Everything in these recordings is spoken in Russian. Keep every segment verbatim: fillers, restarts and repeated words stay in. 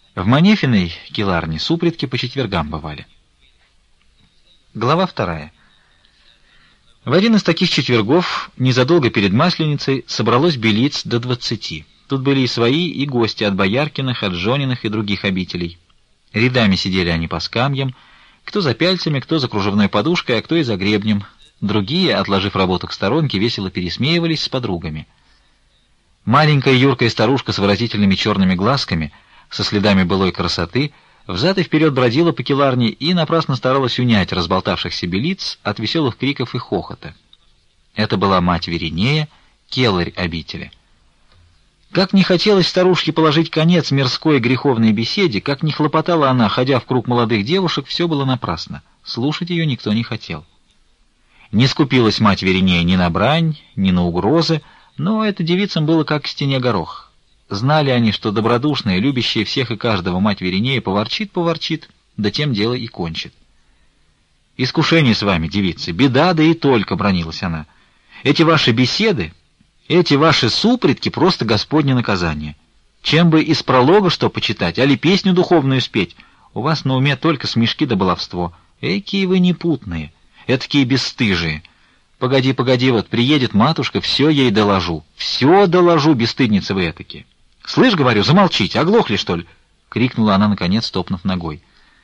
В Манефиной келарне супредки по четвергам бывали. Глава вторая. В один из таких четвергов, незадолго перед Масленицей, собралось белиц до двадцати. Тут были и свои, и гости от Бояркиных, от Жониных и других обителей. Рядами сидели они по скамьям, кто за пяльцами, кто за кружевной подушкой, а кто и за гребнем. Другие, отложив работу к сторонке, весело пересмеивались с подругами. Маленькая юркая старушка с выразительными черными глазками, со следами былой красоты, взад и вперед бродила по келарне и напрасно старалась унять разболтавшихся белиц от веселых криков и хохота. Это была мать Веринея, келарь обители. Как не хотелось старушке положить конец мирской греховной беседе, как не хлопотала она, ходя в круг молодых девушек, все было напрасно. Слушать ее никто не хотел. Не скупилась мать Веринея ни на брань, ни на угрозы, но это девицам было как к стене горох. Знали они, что добродушная, любящая всех и каждого мать Веринея поворчит-поворчит, да тем дело и кончит. «Искушение с вами, девицы, беда, да и только», — бранилась она. «Эти ваши беседы, эти ваши супредки — просто Господне наказание. Чем бы из пролога что почитать, али песню духовную спеть, у вас на уме только смешки да баловство. Экие вы непутные, этакие бесстыжие. Погоди, погоди, вот приедет матушка, все ей доложу, все доложу, бесстыдницы вы этакие. Слышь, говорю, замолчите, оглохли, что ли?» — крикнула она, наконец, топнув ногой.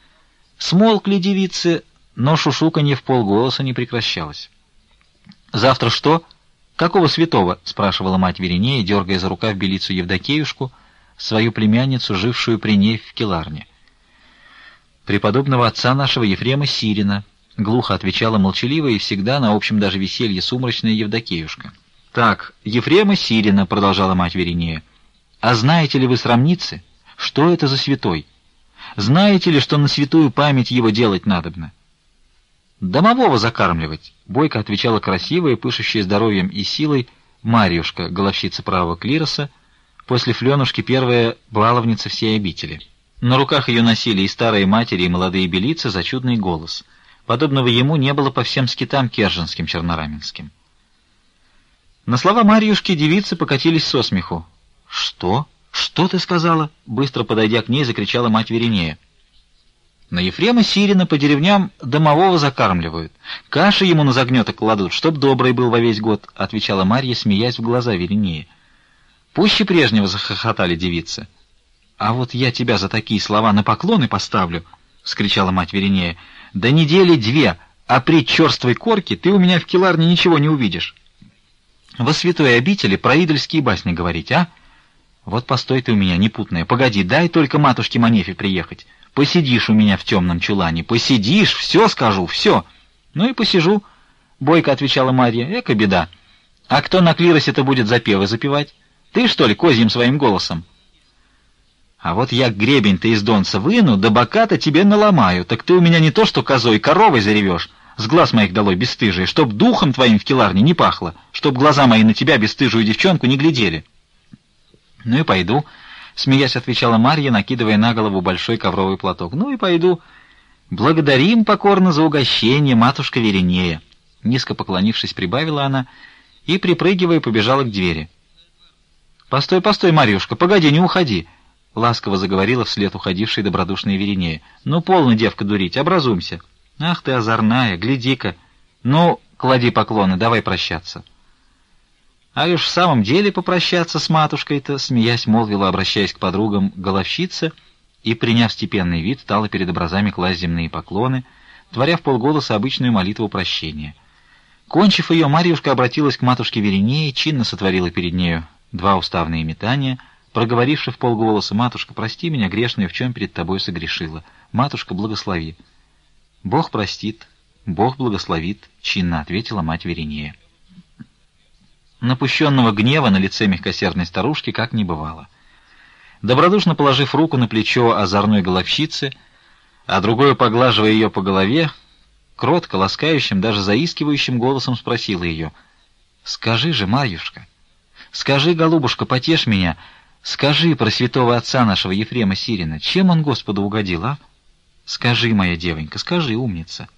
Смолкли девицы, но шушуканье в полголоса не прекращалось. «Завтра что? Какого святого?» — спрашивала мать Веринея, дергая за рукав белицу Евдокеюшку, свою племянницу, жившую при ней в келарне. «Преподобного отца нашего Ефрема Сирина», — глухо отвечала молчаливая и всегда на общем даже веселье сумрачная Евдокеюшка. «Так, Ефрема Сирина», — продолжала мать Веринея, — «а знаете ли вы, срамницы, что это за святой? Знаете ли, что на святую память его делать надобно?» «Домового закармливать», — бойко отвечала красивая, пышущая здоровьем и силой Марьюшка, головщица правого клироса, после Фленушки первая баловница всей обители. На руках ее носили и старые матери, и молодые белицы за чудный голос. Подобного ему не было по всем скитам керженским, чернораменским. На слова Марьюшки девицы покатились со смеху. «Что? Что ты сказала?» — быстро подойдя к ней, закричала мать Веринея. «На Ефрема Сирина по деревням домового закармливают. Каши ему на загнеток кладут, чтоб добрый был во весь год», — отвечала Марья, смеясь в глаза Веринея. Пуще прежнего захохотали девицы. «А вот я тебя за такие слова на поклоны поставлю», — вскричала мать Веринея. «Да недели две, а при черствой корке ты у меня в келарне ничего не увидишь. Во святой обители про идольские басни говорить, а? Вот постой ты у меня, непутная, погоди, дай только матушке Манефе приехать. Посидишь у меня в темном чулане, посидишь, все скажу, все». «Ну и посижу», — бойко отвечала Марья. «Эка беда. А кто на клиросе-то будет запевы запевать? Ты, что ли, козьим своим голосом? А вот я гребень-то из донца выну, да бока-то тебе наломаю, так ты у меня не то что козой, коровой заревешь. С глаз моих долой, бесстыжие, чтоб духом твоим в келарне не пахло, чтоб глаза мои на тебя, бесстыжую девчонку, не глядели». «Ну и пойду», — смеясь отвечала Марья, накидывая на голову большой ковровый платок. «Ну и пойду. Благодарим покорно за угощение, матушка Веринея». Низко поклонившись, прибавила она и, припрыгивая, побежала к двери. «Постой, постой, Марьюшка, погоди, не уходи», — ласково заговорила вслед уходившей добродушной Веринея. «Ну, полно, девка, дурить, образумься. Ах ты озорная, гляди-ка. Ну, клади поклоны, давай прощаться». «А уж в самом деле попрощаться с матушкой-то», — смеясь молвила, обращаясь к подругам, головщица, и, приняв степенный вид, стала перед образами класть земные поклоны, творя в полголоса обычную молитву прощения. Кончив ее, Марьюшка обратилась к матушке Веринее, чинно сотворила перед нею два уставные метания, проговоривши в полголоса: «Матушка, прости меня, грешную, в чем перед тобой согрешила. Матушка, благослови». «Бог простит, Бог благословит», — чинно ответила мать Веринея. Напущенного гнева на лице мягкосердной старушки как не бывало. Добродушно положив руку на плечо озорной головщицы, а другую поглаживая ее по голове, кротко, ласкающим, даже заискивающим голосом спросила ее: «Скажи же, Марьюшка, скажи, голубушка, потешь меня, скажи про святого отца нашего Ефрема Сирина, чем он Господу угодил, а? Скажи, моя девонька, скажи, умница».